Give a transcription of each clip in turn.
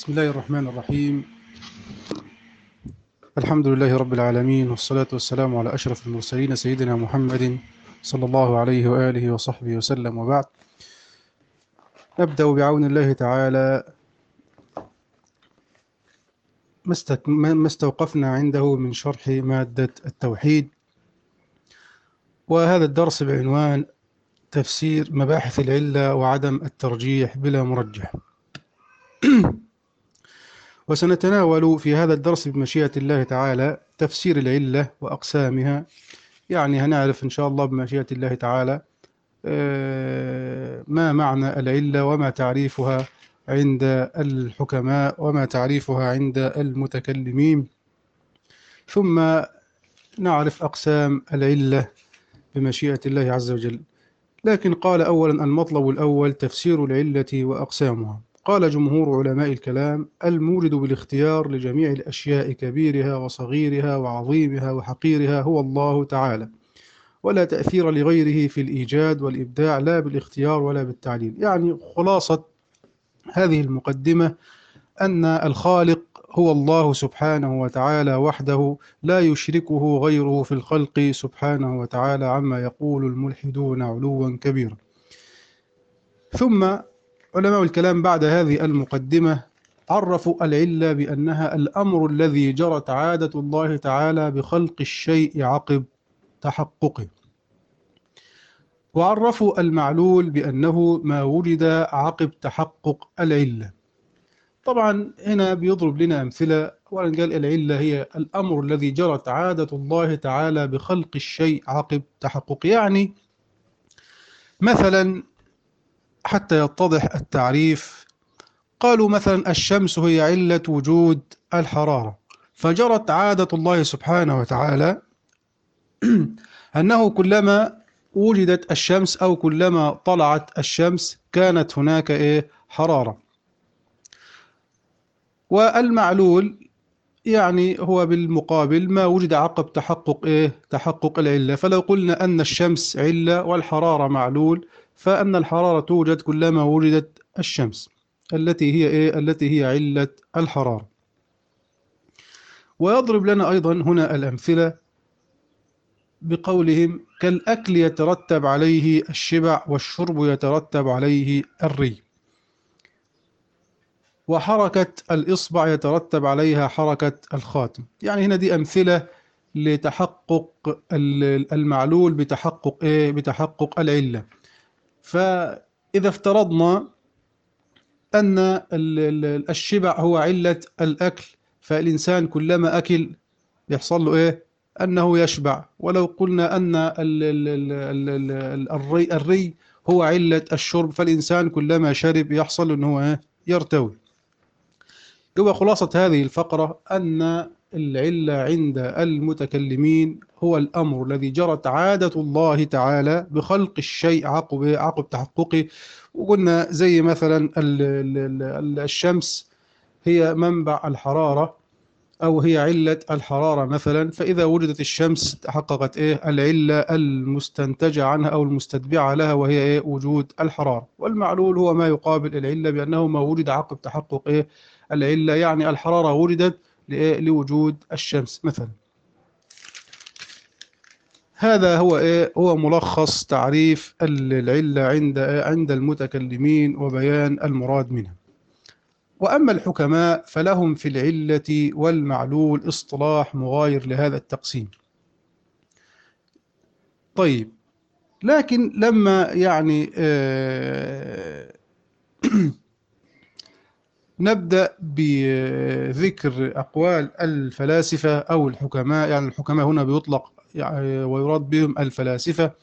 بسم الله الرحمن الرحيم. الحمد لله رب العالمين، والصلاة والسلام على أشرف المرسلين سيدنا محمد صلى الله عليه وآله وصحبه وسلم، وبعد. نبدأ بعون الله تعالى ما استوقفنا عنده من شرح مادة التوحيد، وهذا الدرس بعنوان تفسير مباحث العلة وعدم الترجيح بلا مرجح. وسنتناول في هذا الدرس بمشيئة الله تعالى تفسير العلة وأقسامها. يعني هنعرف إن شاء الله بمشيئة الله تعالى ما معنى العلة وما تعريفها عند الحكماء وما تعريفها عند المتكلمين، ثم نعرف أقسام العلة بمشيئة الله عز وجل. لكن قال أولا المطلب الأول تفسير العلة وأقسامها. قال جمهور علماء الكلام: المورد بالاختيار لجميع الأشياء كبيرها وصغيرها وعظيمها وحقيرها هو الله تعالى، ولا تأثير لغيره في الإيجاد والإبداع، لا بالاختيار ولا بالتعليل. يعني خلاصة هذه المقدمة أن الخالق هو الله سبحانه وتعالى وحده، لا يشركه غيره في الخلق سبحانه وتعالى عما يقول الملحدون علوا كبيرا. ثم علماء الكلام بعد هذه المقدمة عرفوا العلة بأنها الأمر الذي جرت عادة الله تعالى بخلق الشيء عقب تحققه، وعرفوا المعلول بأنه ما وجد عقب تحقق العلة. طبعا هنا بيضرب لنا أمثلة. أولا قال العلة هي الأمر الذي جرت عادة الله تعالى بخلق الشيء عقب تحققه. يعني مثلا حتى يتضح التعريف، قالوا مثلا الشمس هي علة وجود الحرارة، فجرت عادة الله سبحانه وتعالى أنه كلما وجدت الشمس أو كلما طلعت الشمس كانت هناك حرارة. والمعلول يعني هو بالمقابل ما وجد عقب تحقق العلة. فلو قلنا أن الشمس علة والحرارة معلول، فأن الحرارة توجد كلما وجدت الشمس التي هي علة الحرارة. ويضرب لنا أيضا هنا الأمثلة بقولهم: كالأكل يترتب عليه الشبع، والشرب يترتب عليه الري، وحركة الإصبع يترتب عليها حركة الخاتم. يعني هنا دي أمثلة لتحقق المعلول بتحقق العلة. فإذا افترضنا أن الشبع هو علة الأكل، فالإنسان كلما أكل يحصل له أنه يشبع. ولو قلنا أن الري هو علة الشرب، فالإنسان كلما شرب يحصل له أنه يرتوي. يبقى خلاصة هذه الفقرة أن العلة عند المتكلمين هو الأمر الذي جرت عادة الله تعالى بخلق الشيء عقب تحققه. وقلنا زي مثلا الشمس هي منبع الحرارة أو هي علة الحرارة مثلا، فإذا وجدت الشمس تحققت العلة المستنتجة عنها أو المستتبعة لها، وهي وجود الحرارة. والمعلول هو ما يقابل العلة بأنه ما وجد عقب تحقق العلة. يعني الحرارة وجدت لوجود الشمس مثلا. هذا هو ملخص تعريف العلة عند المتكلمين وبيان المراد منها. وأما الحكماء فلهم في العلة والمعلول اصطلاح مغاير لهذا التقسيم. طيب، لكن لما يعني نبدأ بذكر أقوال الفلاسفة أو الحكماء. يعني الحكماء هنا بيطلق ويراد بهم الفلاسفة.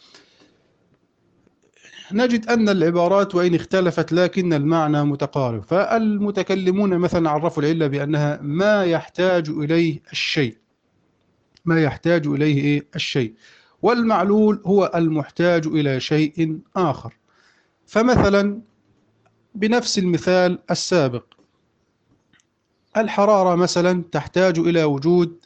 نجد أن العبارات وإن اختلفت لكن المعنى متقارب. فالمتكلمون مثلا عرفوا العلة بأنها ما يحتاج إليه الشيء، ما يحتاج إليه الشيء. والمعلول هو المحتاج إلى شيء آخر. فمثلا بنفس المثال السابق، الحرارة مثلا تحتاج إلى وجود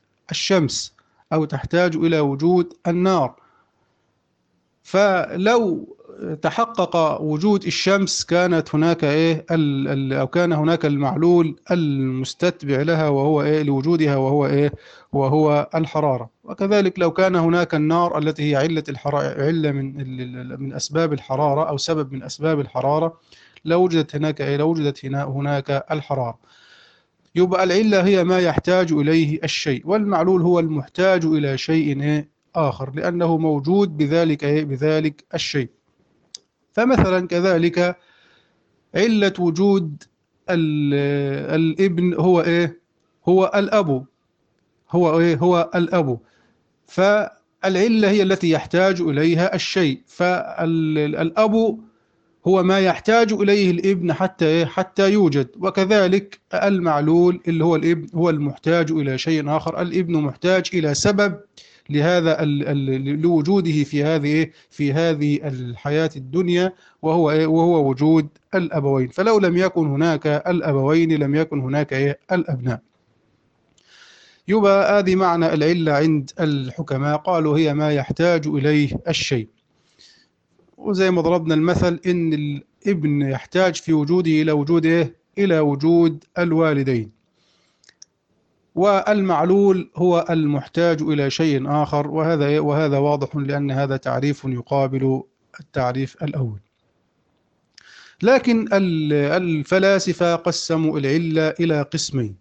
الشمس أو تحتاج إلى وجود النار. فلو تحقق وجود الشمس كانت هناك إيه أو كان هناك المعلول المستتبع لها وهو إيه لوجودها وهو إيه وهو الحرارة. وكذلك لو كان هناك النار التي هي علة الحرارة، علة من أسباب الحرارة أو سبب من أسباب الحرارة، لوجدت هناك إيه لوجدت هناك الحرارة. يبقى العلة هي ما يحتاج إليه الشيء، والمعلول هو المحتاج إلى شيء إيه آخر لأنه موجود بذلك إيه بذلك الشيء. فمثلا كذلك علة وجود الابن هو إيه هو الأب، هو إيه هو الأب. فالعلة هي التي يحتاج إليها الشيء، فالأب هو ما يحتاج إليه الابن حتى إيه حتى يوجد. وكذلك المعلول اللي هو الابن هو المحتاج إلى شيء آخر، الابن محتاج إلى سبب لهذا لوجوده في هذه الحياة الدنيا، وهو وجود الأبوين. فلو لم يكن هناك الأبوين لم يكن هناك الأبناء. يبقى هذه معنى العلة عند الحكماء، قالوا هي ما يحتاج إليه الشيء. وزي ما ضربنا المثل إن الابن يحتاج في وجوده إلى وجود الوالدين، والمعلول هو المحتاج إلى شيء آخر. وهذا واضح لأن هذا تعريف يقابل التعريف الأول. لكن الفلاسفة قسموا العلة إلى قسمين.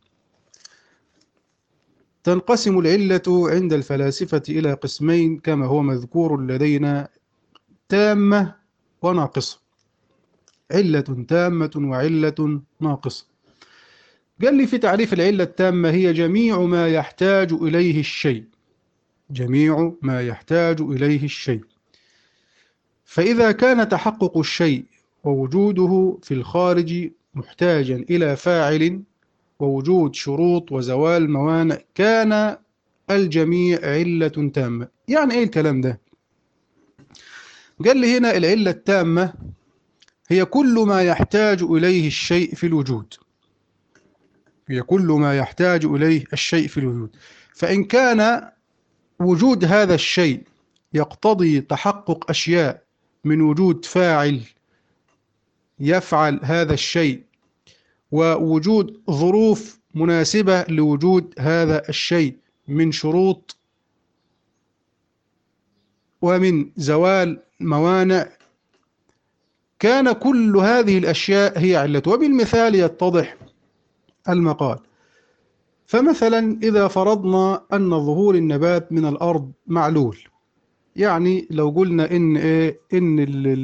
تنقسم العلة عند الفلاسفة إلى قسمين كما هو مذكور لدينا: تامة وناقصة، علة تامة وعلة ناقصة. قال لي في تعريف العلة التامة هي جميع ما يحتاج إليه الشيء، جميع ما يحتاج إليه الشيء. فإذا كان تحقق الشيء ووجوده في الخارج محتاجا إلى فاعل ووجود شروط وزوال موانع كان الجميع علة تامة. يعني إيه الكلام ده؟ قال لي هنا العلة التامة هي كل ما يحتاج إليه الشيء في الوجود، هي كل ما يحتاج إليه الشيء في الوجود. فإن كان وجود هذا الشيء يقتضي تحقق أشياء من وجود فاعل يفعل هذا الشيء، ووجود ظروف مناسبة لوجود هذا الشيء من شروط ومن زوال موانع، كان كل هذه الأشياء هي علته. وبالمثال يتضح المقال. فمثلا إذا فرضنا أن ظهور النبات من الأرض معلول، يعني لو قلنا إن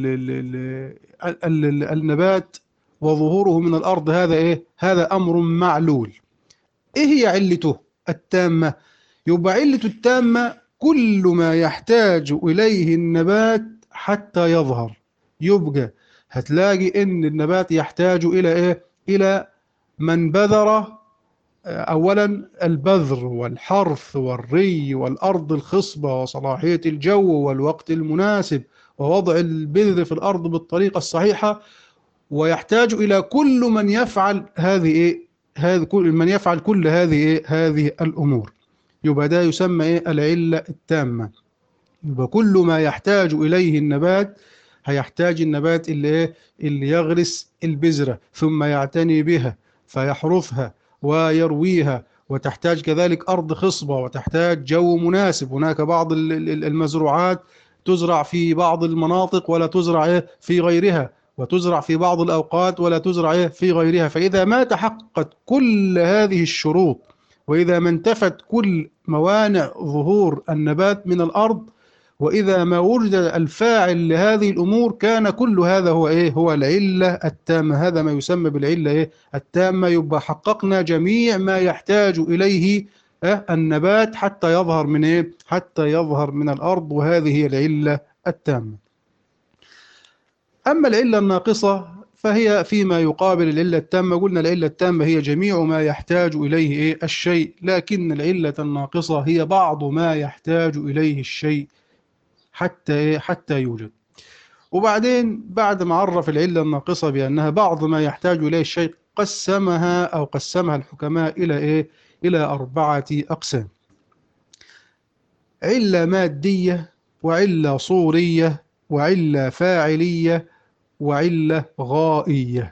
النبات وظهوره من الأرض هذا أمر معلول، إيه هي علته التامة؟ يبقى علته التامة كل ما يحتاج إليه النبات حتى يظهر. يبقى هتلاقي إن النبات يحتاج إلى من بذر، أولا البذر والحرث والري والأرض الخصبة وصلاحية الجو والوقت المناسب ووضع البذر في الأرض بالطريقة الصحيحة، ويحتاج إلى كل من يفعل كل هذه الأمور. يبقى ده يسمى العلة التامة. يبقى كل ما يحتاج إليه النبات، هيحتاج النبات اللي يغرس البذرة ثم يعتني بها فيحرثها ويرويها، وتحتاج كذلك أرض خصبة وتحتاج جو مناسب. هناك بعض المزروعات تزرع في بعض المناطق ولا تزرع في غيرها، وتزرع في بعض الأوقات ولا تزرع في غيرها. فإذا ما تحققت كل هذه الشروط، وإذا ما انتفت كل موانع ظهور النبات من الأرض، وإذا ما وجد الفاعل لهذه الأمور، كان كل هذا هو العلة التامة. هذا ما يسمى بالعلة التامة. يبقى حققنا جميع ما يحتاج إليه النبات حتى يظهر من الأرض، وهذه هي العلة التامة. أما العلة الناقصة فهي فيما يقابل العلة التامة. قلنا العلة التامة هي جميع ما يحتاج إليه الشيء، لكن العلة الناقصة هي بعض ما يحتاج إليه الشيء حتى يوجد. وبعدين بعد ما عرف العلة الناقصة بأنها بعض ما يحتاج إليه الشيء، قسمها الحكماء إلى 4 أقسام: علة مادية، وعلة صورية، وعلة فاعلية وعلة غائية.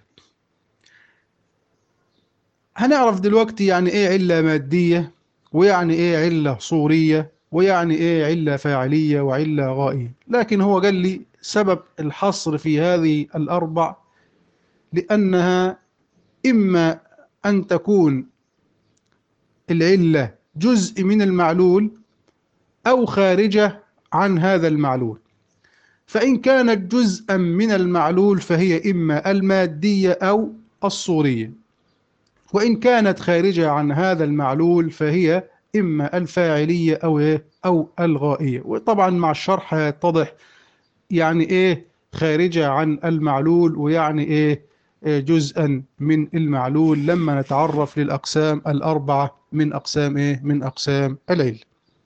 هنعرف دلوقتي يعني ايه علة مادية، ويعني ايه علة صورية، ويعني ايه علة فاعلية وعلة غائية. لكن هو قال لي سبب الحصر في هذه الأربع لأنها إما أن تكون العلة جزء من المعلول أو خارجة عن هذا المعلول. فإن كانت جزءا من المعلول فهي إما المادية أو الصورية، وإن كانت خارجة عن هذا المعلول فهي إما الفاعلية أو الغائية. وطبعا مع الشرح يتضح يعني إيه خارجة عن المعلول ويعني إيه جزءا من المعلول لما نتعرف للأقسام الأربعة من أقسام العلة.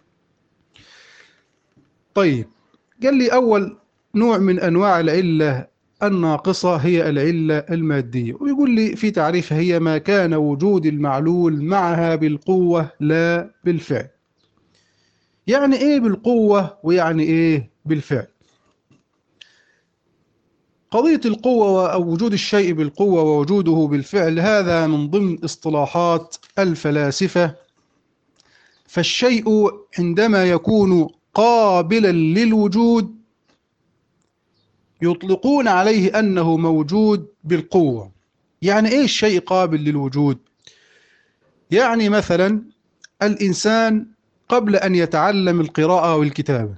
طيب، قال لي أول نوع من أنواع العلة الناقصة هي العلة المادية، ويقول لي في تعريفها هي ما كان وجود المعلول معها بالقوة لا بالفعل. يعني إيه بالقوة ويعني إيه بالفعل؟ قضية القوة أو وجود الشيء بالقوة ووجوده بالفعل هذا من ضمن اصطلاحات الفلاسفة. فالشيء عندما يكون قابلا للوجود يطلقون عليه أنه موجود بالقوة. يعني إيه الشيء قابل للوجود؟ يعني مثلا الإنسان قبل أن يتعلم القراءة والكتابة،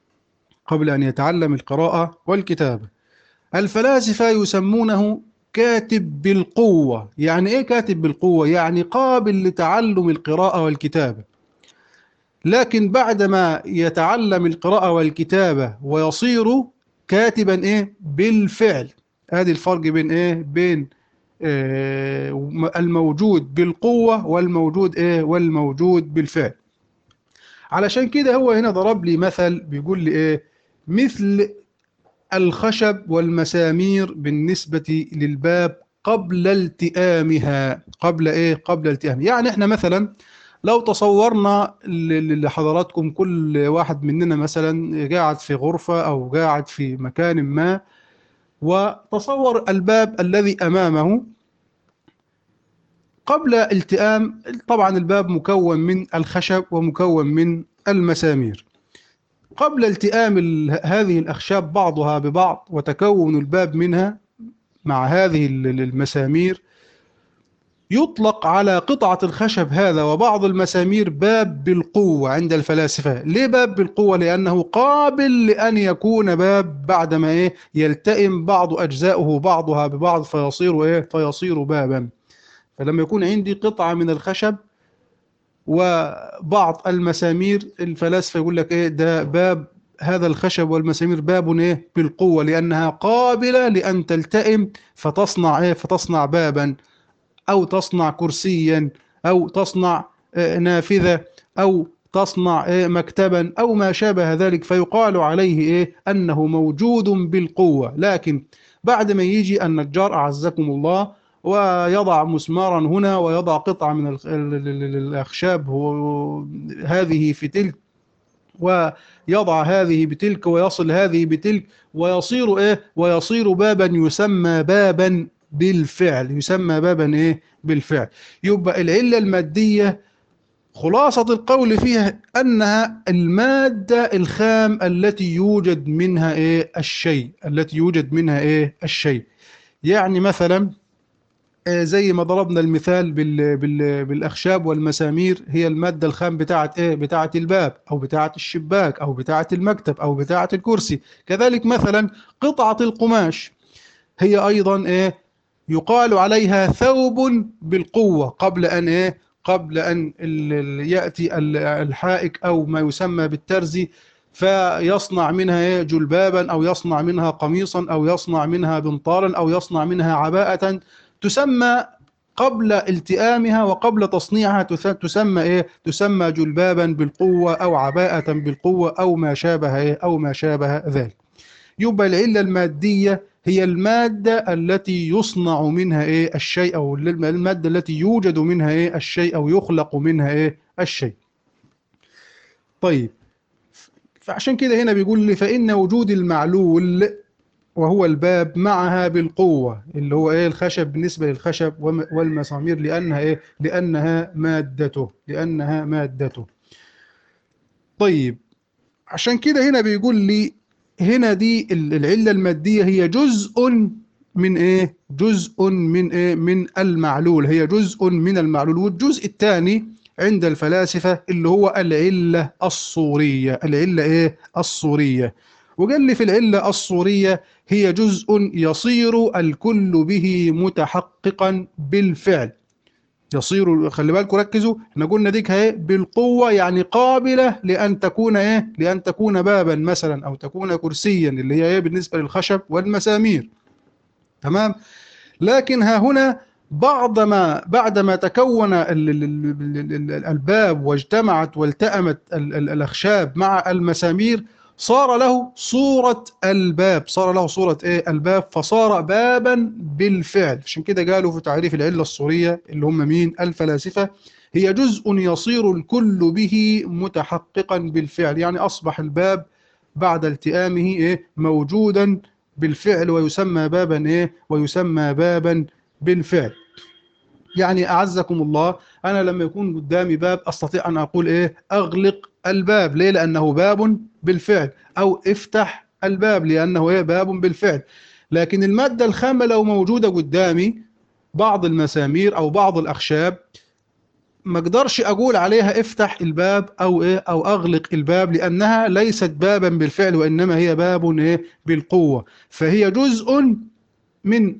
الفلاسفة يسمونه كاتب بالقوة. يعني إيه كاتب بالقوة؟ يعني قابل لتعلم القراءة والكتابة، لكن بعدما يتعلم القراءة والكتابة ويصير كاتبا بالفعل. هذه الفرق بين الموجود بالقوة والموجود بالفعل. علشان كده هو هنا ضرب لي مثل، بيقول لي مثل الخشب والمسامير بالنسبة للباب قبل التئامها. قبل التئامها. يعني احنا مثلا لو تصورنا لحضراتكم كل واحد مننا مثلا قاعد في غرفة أو قاعد في مكان ما، وتصور الباب الذي أمامه قبل التئام. طبعا الباب مكون من الخشب ومكون من المسامير. قبل التئام هذه الأخشاب بعضها ببعض وتكون الباب منها مع هذه المسامير، يطلق على قطعة الخشب هذا وبعض المسامير باب بالقوة عند الفلاسفة. ليه باب بالقوة؟ لأنه قابل لأن يكون باب بعدما يلتئم بعض أجزاؤه بعضها ببعض فيصير بابا. فلما يكون عندي قطعة من الخشب وبعض المسامير، الفلاسفة يقول لك ده باب، هذا الخشب والمسامير باب بالقوة لأنها قابلة لأن تلتئم فتصنع بابا، أو تصنع كرسيا، أو تصنع نافذة، أو تصنع مكتبا أو ما شابه ذلك، فيقال عليه أنه موجود بالقوة. لكن بعد ما يجي النجار أعزكم الله ويضع مسمارا هنا ويضع قطعة من الأخشاب هذه في تلك، ويضع هذه بتلك ويصل هذه بتلك، ويصير بابا يسمى بابا بالفعل. يبقى العلة المادية خلاصة القول فيها أنها المادة الخام التي يوجد منها الشيء. يعني مثلا زي ما ضربنا المثال بالأخشاب والمسامير، هي المادة الخام بتاعت الباب أو بتاعت الشباك أو بتاعت المكتب أو بتاعت الكرسي. كذلك مثلا قطعة القماش هي أيضا يقال عليها ثوب بالقوة قبل أن يأتي الحائك أو ما يسمى بالترزي فيصنع منها جلبابا أو يصنع منها قميصا أو يصنع منها بنطارا أو يصنع منها عباءة، تسمى قبل التئامها وقبل تصنيعها تسمى جلبابا بالقوة أو عباءة بالقوة أو ما شابه ذلك. يبقى العلة المادية هي المادة التي يصنع منها الشيء، أو المادة التي يوجد منها الشيء أو يخلق منها الشيء. طيب، فعشان كده هنا بيقول لي فإن وجود المعلول وهو الباب معها بالقوة اللي هو ايه الخشب بالنسبة للخشب والمسامير لأنها ايه لأنها مادته. طيب عشان كده هنا بيقول لي هنا دي العلة المادية هي جزء من ايه من المعلول، هي جزء من المعلول. والجزء الثاني عند الفلاسفة اللي هو العلة الصورية، العلة ايه الصورية. وقال لي في العلة الصورية هي جزء يصير الكل به متحققا بالفعل. يصير، خلي بالكم ركزوا، احنا قلنا ديك اهي بالقوه يعني قابله لان تكون لان تكون بابا مثلا او تكون كرسيا اللي هي بالنسبه للخشب والمسامير. تمام. لكن ها هنا بعدما تكون الباب واجتمعت والتأمت الأخشاب مع المسامير صار له صورة الباب، صار له صورة الباب، فصار بابا بالفعل. عشان كده قالوا في تعريف العلة الصورية اللي هم مين؟ الفلاسفة، هي جزء يصير الكل به متحققا بالفعل، يعني أصبح الباب بعد التئامه موجودا بالفعل ويسمى بابا ويسمى بابا بالفعل. يعني أعزكم الله أنا لما يكون قدامي باب أستطيع أن أقول أغلق الباب. ليه؟ لأنه باب بالفعل. أو افتح الباب لأنه باب بالفعل. لكن المادة الخام لو موجودة قدامي بعض المسامير أو بعض الأخشاب ما اقدرش اقول عليها افتح الباب او اغلق الباب لانها ليست بابا بالفعل وانما هي باب بالقوة. فهي جزء من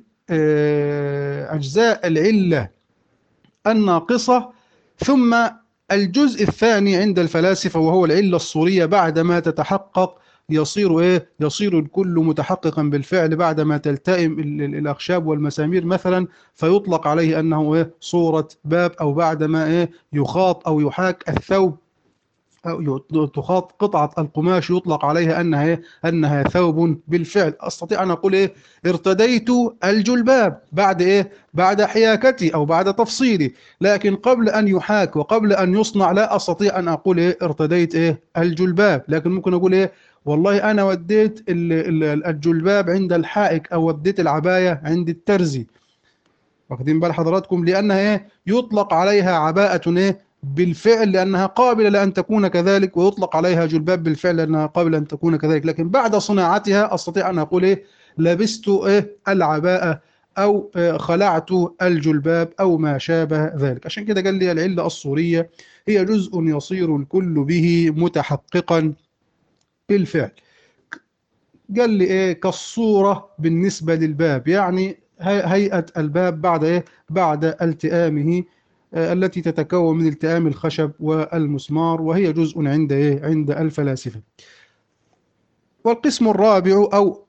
اجزاء العلة الناقصة. ثم الجزء الثاني عند الفلاسفة وهو العلة الصورية بعدما تتحقق يصير الكل متحققا بالفعل بعدما تلتئم الأخشاب والمسامير مثلا، فيطلق عليه أنه صورة باب. أو بعدما يخاط أو يحاك الثوب أو تخاط قطعة القماش يطلق عليها أنها ثوب بالفعل. أستطيع أن أقول ارتديت الجلباب بعد حياكتي أو بعد تفصيلي. لكن قبل أن يحاك وقبل أن يصنع لا أستطيع أن أقول ارتديت الجلباب. لكن ممكن أقول والله أنا وديت الجلباب عند الحائك أو وديت العباية عند الترزي. واخدين بال حضراتكم؟ لأنها يطلق عليها عباءة بالفعل لأنها قابلة لأن تكون كذلك، ويطلق عليها جلباب بالفعل لأنها قابلة أن تكون كذلك. لكن بعد صناعتها أستطيع أن أقول لبست العباءة أو خلعت الجلباب أو ما شابه ذلك. عشان كده قال لي العلة الصورية هي جزء يصير الكل به متحققا بالفعل. قال لي كالصورة بالنسبة للباب، يعني هيئة الباب بعد التئامه التي تتكون من التئام الخشب والمسمار، وهي جزء عند الفلاسفة. والقسم الرابع أو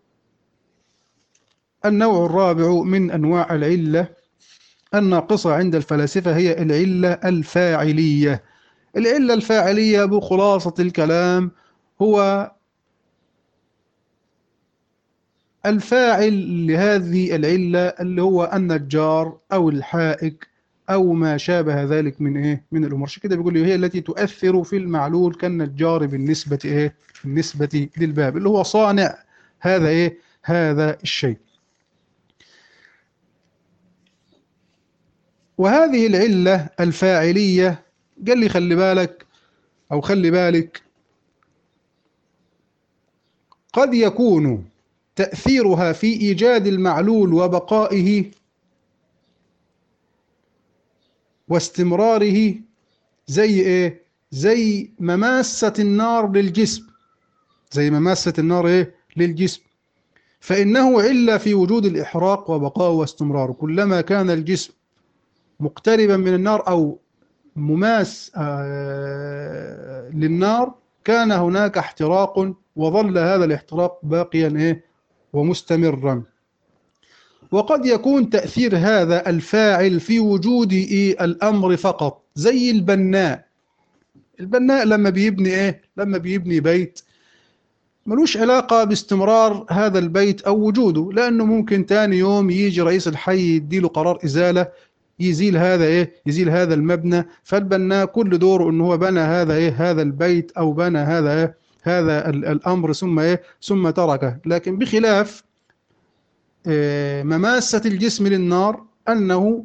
النوع الرابع من أنواع العلة الناقصة عند الفلاسفة هي العلة الفاعلية. العلة الفاعلية بخلاصة الكلام هو الفاعل لهذه العلة اللي هو النجار أو الحائك أو ما شابه ذلك من الأمور. عشان كده بيقول لي هي التي تؤثر في المعلول كالنجار بالنسبة للباب اللي هو صانع هذا الشيء. وهذه العلة الفاعلية قال لي خلي بالك أو خلي بالك قد يكون تأثيرها في إيجاد المعلول وبقائه واستمراره زي زي مماسة النار للجسم، زي مماسة النار للجسم. فإنه علة في وجود الإحراق وبقائه واستمراره. كلما كان الجسم مقتربا من النار أو مماس للنار كان هناك احتراق وظل هذا الاحتراق باقيا ومستمرا. وقد يكون تأثير هذا الفاعل في وجود الأمر فقط، زي البناء. البناء لما بيبني بيت ملوش علاقة باستمرار هذا البيت أو وجوده، لأنه ممكن تاني يوم يجي رئيس الحي يديله قرار إزالة يزيل هذا المبنى. فالبناء كل دوره إنه هو بنى هذا البيت أو بنى هذا الأمر ثم إيه ثم تركه. لكن بخلاف مماسة الجسم للنار، أنه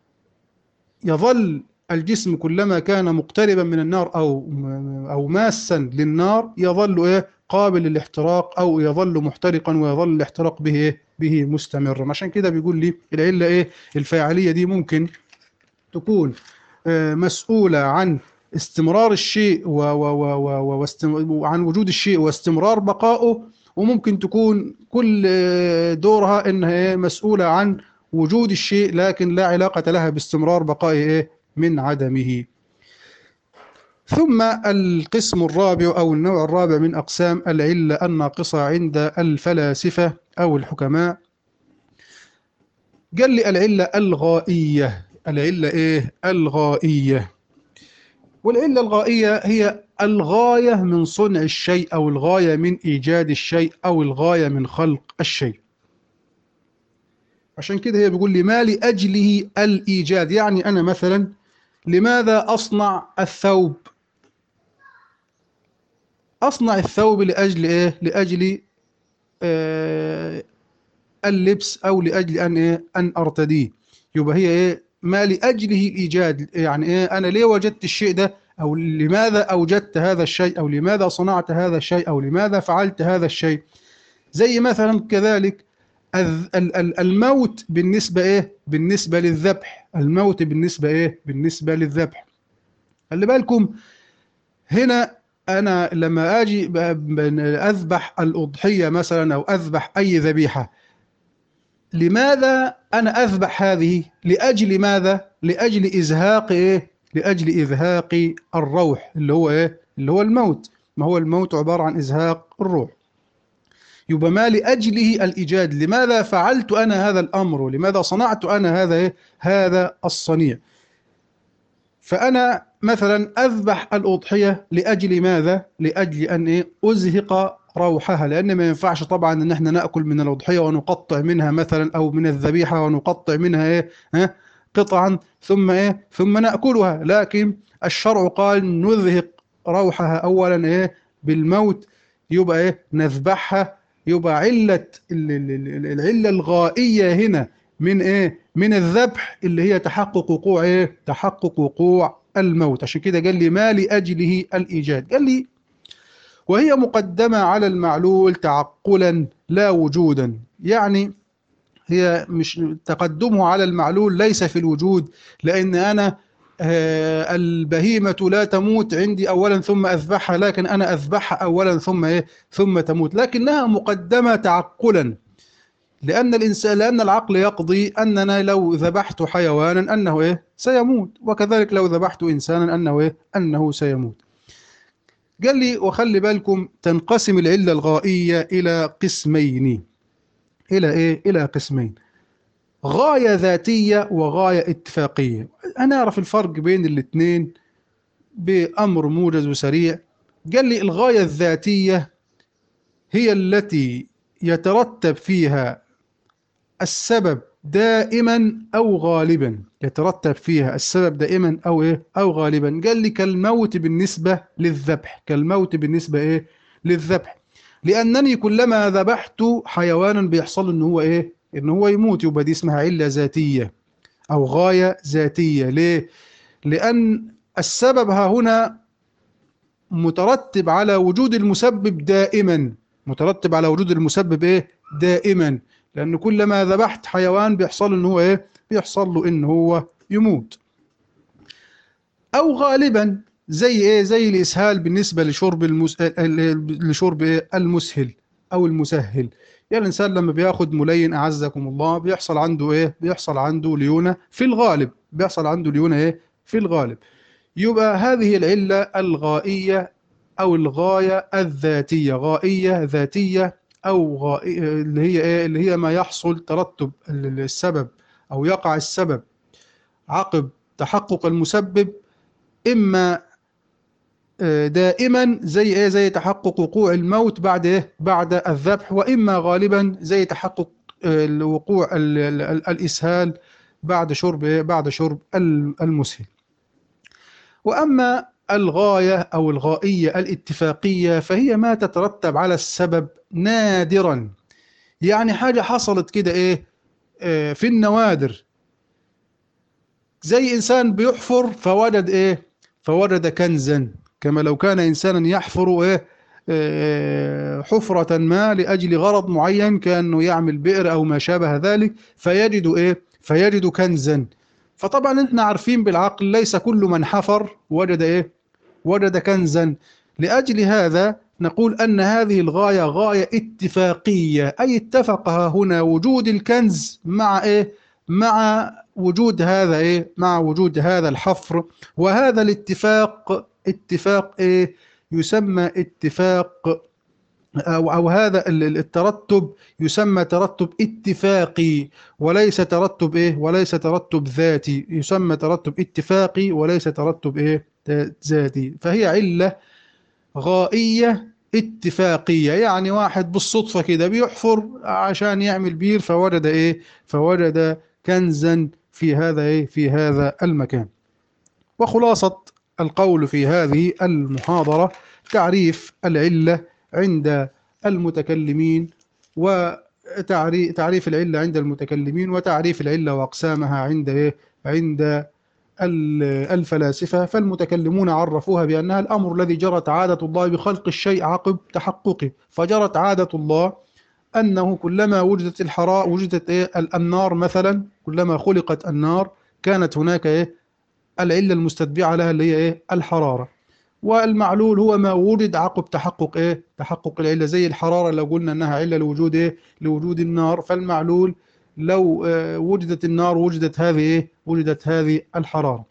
يظل الجسم كلما كان مقتربا من النار أو ماسا للنار يظل إيه قابل للاحتراق، أو يظل محترقا ويظل الاحتراق به إيه به مستمرا. عشان كده بيقول لي العلة إيه الفاعلية دي ممكن تكون مسؤولة عن استمرار الشيء وعن وجود الشيء واستمرار بقائه، وممكن تكون كل دورها انها مسؤولة عن وجود الشيء لكن لا علاقة لها باستمرار بقائه من عدمه. ثم القسم الرابع أو النوع الرابع من أقسام العلة الناقصة عند الفلاسفة أو الحكماء، قال لي العلة الغائية. العلة إيه الغائية. والعلة الغائية هي الغاية من صنع الشيء، أو الغاية من إيجاد الشيء، أو الغاية من خلق الشيء. عشان كده هي بيقول لي ما لأجله الإيجاد. يعني أنا مثلا لماذا أصنع الثوب؟ أصنع الثوب لأجل إيه؟ لأجل اللبس، أو لأجل أن إيه أن أرتديه. يبقى هي إيه ما لأجله الإيجاد. يعني إيه أنا ليه وجدت الشيء ده، أو لماذا أوجدت هذا الشيء، أو لماذا صنعت هذا الشيء، أو لماذا فعلت هذا الشيء. زي مثلا كذلك الموت بالنسبة إيه بالنسبة للذبح. الموت بالنسبة إيه بالنسبة للذبح. خلي بالكم هنا أنا لما أجي أذبح الأضحية مثلا أو أذبح أي ذبيحة، لماذا أنا أذبح هذه؟ لأجل ماذا؟ لأجل إزهاق إيه؟ لأجل إزهاق الروح اللي هو إيه؟ اللي هو الموت. ما هو الموت عبارة عن إزهاق الروح. يبقى ما لأجله الإيجاد. لماذا فعلت أنا هذا الأمر؟ لماذا صنعت أنا هذا إيه؟ هذا الصنيع. فأنا مثلا أذبح الأضحية لأجل ماذا؟ لأجل أن إيه؟ أزهق روحها. لأن ما ينفعش طبعا أن احنا نأكل من الأضحية ونقطع منها مثلا، أو من الذبيحة ونقطع منها إيه؟ قطعا ثم إيه؟ ثم نأكلها. لكن الشرع قال نزهق روحها أولا إيه؟ بالموت. يبقى إيه؟ نذبحها. يبقى العلة الغائية هنا من ايه من الذبح اللي هي تحقق وقوع ايه تحقق وقوع الموت. عشان كده قال لي ما لأجله الإيجاد. قال لي وهي مقدمة على المعلول تعقلا لا وجودا. يعني هي مش تقدمه على المعلول ليس في الوجود، لأن أنا البهيمة لا تموت عندي أولا ثم أذبحها، لكن أنا أذبحها أولا ثم إيه ثم تموت. لكنها مقدمة تعقلا، لأن العقل يقضي أننا لو ذبحت حيوانا أنه إيه سيموت، وكذلك لو ذبحت إنسانا أنه إيه أنه سيموت. قال لي وخلي بالكم تنقسم العلة الغائية إلى قسمين. إلى إيه إلى قسمين: غاية ذاتية وغاية اتفاقية. أنا أعرف الفرق بين الاثنين بأمر موجز وسريع. قال لي الغاية الذاتية هي التي يترتب فيها السبب دائما أو غالبا. يترتب فيها السبب دائما أو إيه أو غالبا. قال لي كالموت بالنسبة للذبح. كالموت بالنسبة إيه للذبح. لأنني كلما ذبحت حيوانا بيحصل إن هو إيه إن هو يموت. يبقى دي اسمها علة ذاتية أو غاية ذاتية. ليه؟ لأن السبب ها هنا مترتب على وجود المسبب دائما. مترتب على وجود المسبب إيه دائما. لأن كلما ذبحت حيوان بيحصل إن هو إيه بيحصل له إن هو يموت. أو غالبا زي إيه زي الإسهال بالنسبة لشرب إيه المسهل أو المسهل. يعني الإنسان لما بياخد ملين أعزكم الله بيحصل عنده إيه بيحصل عنده ليونة في الغالب. بيحصل عنده ليونة إيه في الغالب. يبقى هذه العلة الغائية أو الغاية الذاتية. غائية ذاتية أو غائية اللي هي إيه اللي هي ما يحصل ترتب السبب أو يقع السبب عقب تحقق المسبب، إما دائما زي إيه زي تحقق وقوع الموت بعد إيه بعد الذبح، وإما غالبا زي تحقق وقوع الإسهال بعد شرب إيه بعد شرب المسهل. وأما الغاية أو الغائية الاتفاقية فهي ما تترتب على السبب نادرا، يعني حاجة حصلت كده إيه في النوادر، زي إنسان بيحفر فوجد إيه، فوجد كنزا، كما لو كان إنسانا يحفر إيه حفرة ما لأجل غرض معين، كأنه يعمل بئر أو ما شابه ذلك، فيجد إيه، فيجد كنزا. فطبعا احنا عارفين بالعقل ليس كل من حفر وجد إيه، وجد كنزا. لأجل هذا نقول أن هذه الغاية غاية اتفاقية، أي اتفق هنا وجود الكنز مع إيه، مع وجود هذا إيه، مع وجود هذا الحفر. وهذا الاتفاق اتفاق إيه، يسمى اتفاق أو هذا الترتب يسمى ترتب اتفاقي، وليس ترتب إيه، وليس ترتب ذاتي، يسمى ترتب اتفاقي وليس ترتب إيه ذاتي. فهي علة غائية اتفاقية، يعني واحد بالصدفة كده بيحفر عشان يعمل بير فوجد إيه، فوجد كنزا في هذا إيه، في هذا المكان. وخلاصة القول في هذه المحاضرة تعريف العلة عند المتكلمين، وتعريف العلة عند المتكلمين، وتعريف العلة وأقسامها عند إيه؟ عند الفلاسفة. فالمتكلمون عرفوها بأنها الأمر الذي جرت عادة الله بخلق الشيء عقب تحققه. فجرت عادة الله أنه كلما وجدت وجدت إيه؟ النار مثلا، كلما خلقت النار كانت هناك إيه؟ العلة المستتبعة لها اللي هي إيه؟ الحرارة. والمعلول هو ما وجد عقب تحقق إيه؟ تحقق العلة، زي الحرارة لو قلنا أنها علة لوجود إيه؟ لوجود النار، فالمعلول لو وجدت النار وجدت هذه إيه؟ وجدت هذه الحرارة.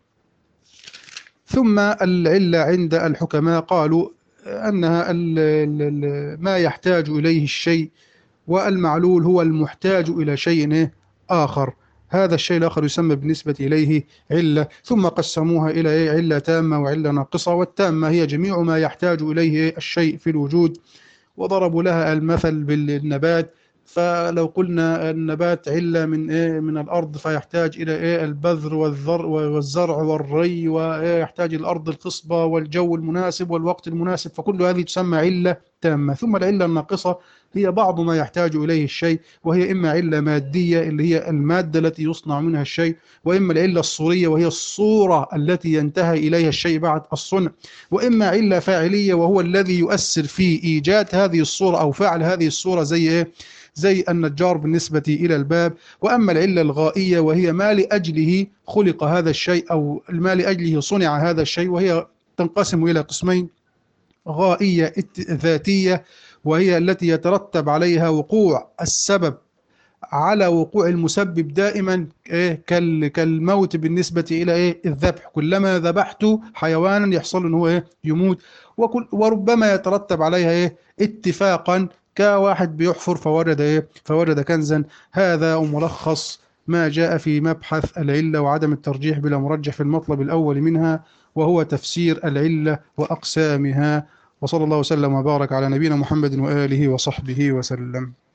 ثم العلة عند الحكماء قالوا أنها ما يحتاج إليه الشيء، والمعلول هو المحتاج إلى شيء إيه؟ آخر. هذا الشيء الآخر يسمى بالنسبة إليه علة. ثم قسموها إلى إيه؟ علة تامة وعلة ناقصة. والتامة هي جميع ما يحتاج إليه الشيء في الوجود، وضربوا لها المثل بالنبات. فلو قلنا النبات علة من إيه، من الأرض، فيحتاج إلى إيه، البذر والزرع والري، ويحتاج الأرض الخصبة والجو المناسب والوقت المناسب، فكل هذه تسمى علة تامة. ثم العلة الناقصة هي بعض ما يحتاج إليه الشيء، وهي إما علة مادية اللي هي المادة التي يصنع منها الشيء، وإما العلة الصورية وهي الصورة التي ينتهي إليها الشيء بعد الصنع، وإما علة فاعلية وهو الذي يؤثر في إيجاد هذه الصورة أو فعل هذه الصورة، زي إيه؟ زي النجار بالنسبة إلى الباب. وأما العلة الغائية وهي ما لأجله خلق هذا الشيء أو ما لأجله صنع هذا الشيء، وهي تنقسم إلى قسمين: غائية ذاتية، وهي التي يترتب عليها وقوع السبب على وقوع المسبب دائما، إيه؟ كالموت بالنسبة إلى إيه؟ الذبح، كلما ذبحت حيوانا يحصل إن هو إيه؟ يموت. وربما يترتب عليها إيه؟ اتفاقا، كواحد بيحفر فوجد إيه؟ فوجد كنزا. هذا ملخص ما جاء في مبحث العلة وعدم الترجيح بلا مرجح في المطلب الأول منها، وهو تفسير العلة وأقسامها. وصلى الله وسلم وبارك على نبينا محمد وآله وصحبه وسلم.